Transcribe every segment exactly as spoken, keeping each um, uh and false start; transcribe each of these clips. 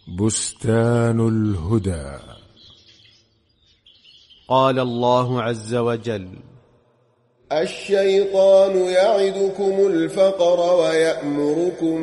بستان الهدى. قال الله عز وجل: الشيطان يعدكم الفقر ويأمركم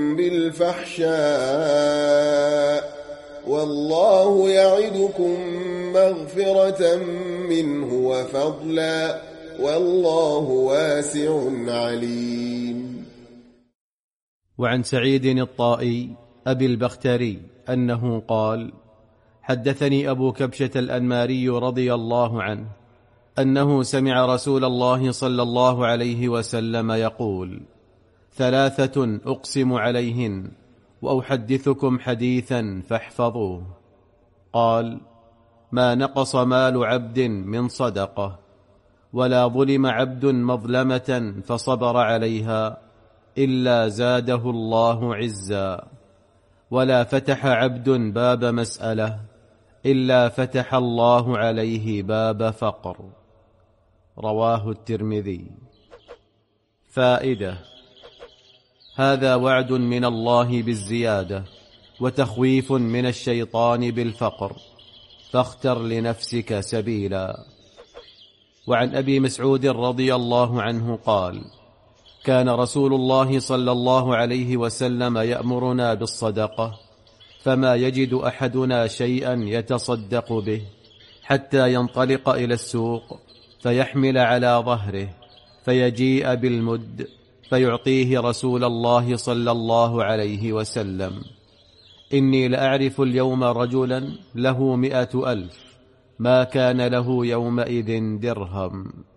بالفحشاء والله يعدكم مغفرة منه وفضلا والله واسع عليم. وعن سعيد الطائي أبي البختري أنه قال: حدثني أبو كبشة الأنماري رضي الله عنه أنه سمع رسول الله صلى الله عليه وسلم يقول: ثلاثة أقسم عليهن وأحدثكم حديثا فاحفظوه. قال: ما نقص مال عبد من صدقة، ولا ظلم عبد مظلمة فصبر عليها إلا زاده الله عزا، ولا فتح عبد باب مسألة إلا فتح الله عليه باب فقر. رواه الترمذي. فائدة: هذا وعد من الله بالزيادة وتخويف من الشيطان بالفقر، فاختر لنفسك سبيلا. وعن أبي مسعود رضي الله عنه قال: كان رسول الله صلى الله عليه وسلم يأمرنا بالصدقة، فما يجد أحدنا شيئا يتصدق به حتى ينطلق إلى السوق فيحمل على ظهره فيجيء بالمد فيعطيه رسول الله صلى الله عليه وسلم. إني لأعرف اليوم رجلا له مئة ألف ما كان له يومئذ درهم.